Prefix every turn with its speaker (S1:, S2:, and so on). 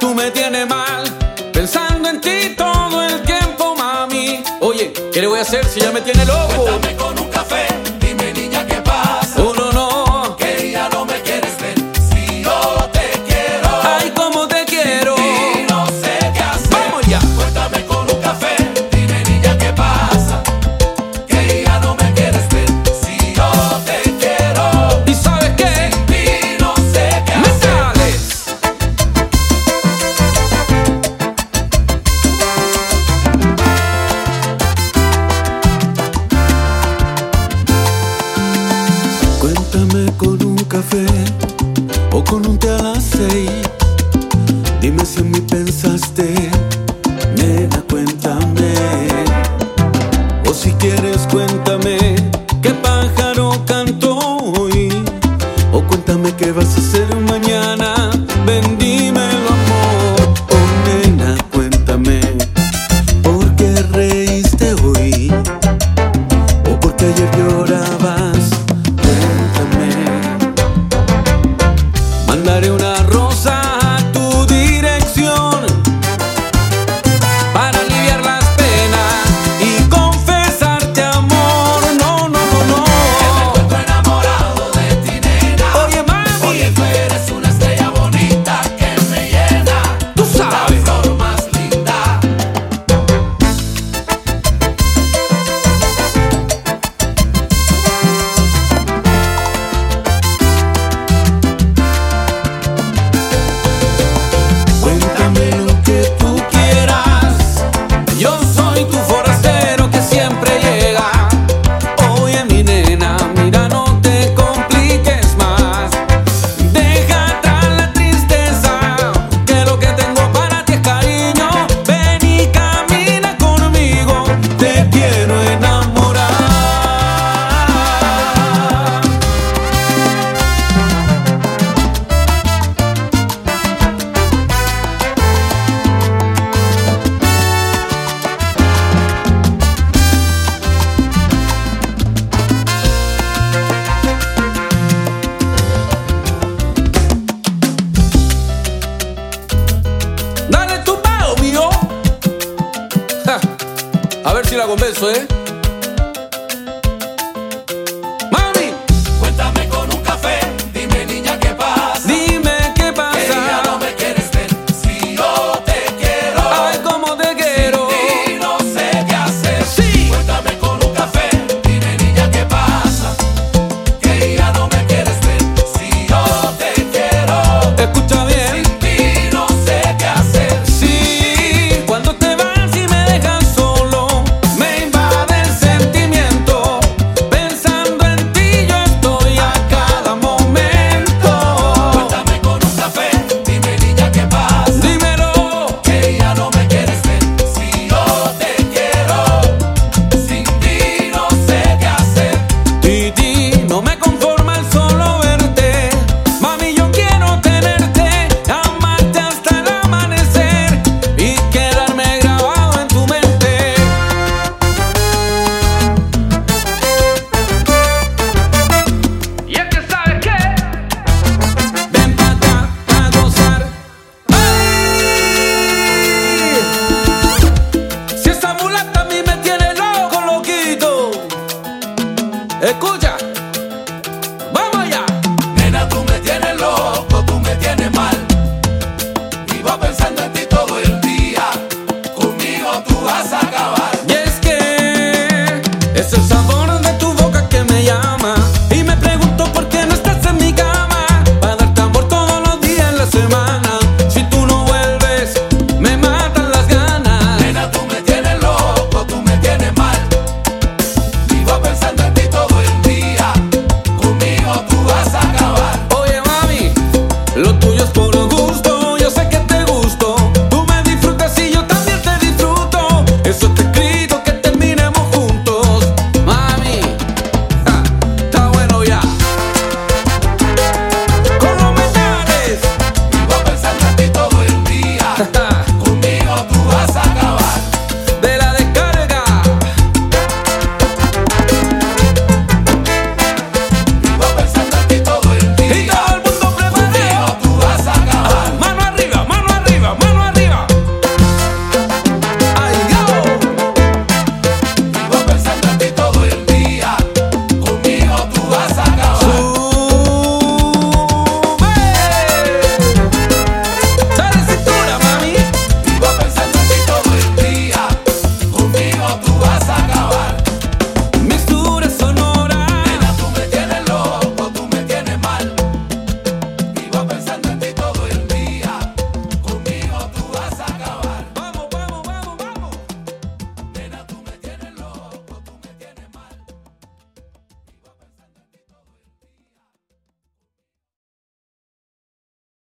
S1: tú me tienes mal, pensando en ti todo el tiempo, mami. Oye, ¿qué le voy a hacer si ya me tiene loco?
S2: Cuéntame con un café, dime niña qué pasa.
S1: Oh, no, no,
S2: Que ya no me quieres ver. Si yo te quiero,
S1: ay, cómo te quiero.
S2: y no sé qué hacer.
S1: Vamos ya.
S2: Cuéntame con un café, dime niña qué pasa. Que ya no me quieres ver. Si yo te quiero,
S1: ¿Y sabes qué?
S2: y no sé qué
S1: ¡Me
S2: hacer.
S1: sales!
S3: Cuéntame con un café o con un té a las 6. Dime si en mí pensaste, nena, cuéntame. O si quieres, cuéntame qué pájaro cantó hoy. O cuéntame qué vas a hacer mañana. Ven, dímelo, amor. Oh, nena, cuéntame por qué reíste hoy. O porque ayer llorabas. Cuéntame. Mandaré una rosa a tu dirección para aliviar las penas y confesarte amor. No, no, no, no.
S2: Que me encuentro enamorado de ti, nena.
S1: Oye, mami,
S2: Oye, tú eres una estrella bonita que me llena.
S1: tú
S2: La
S1: sabes.
S2: flor más linda.
S3: Cuéntame lo que tú
S1: Quieras, yo soy tu forastero que siempre llega. Oye, mi nena, mira, no te compliques más. Deja atrás la tristeza, que lo que tengo para ti es cariño. Ven y camina conmigo, te quiero enamorar. Dale tu peo, mío. Ja, a ver si la convenzo, ¿eh?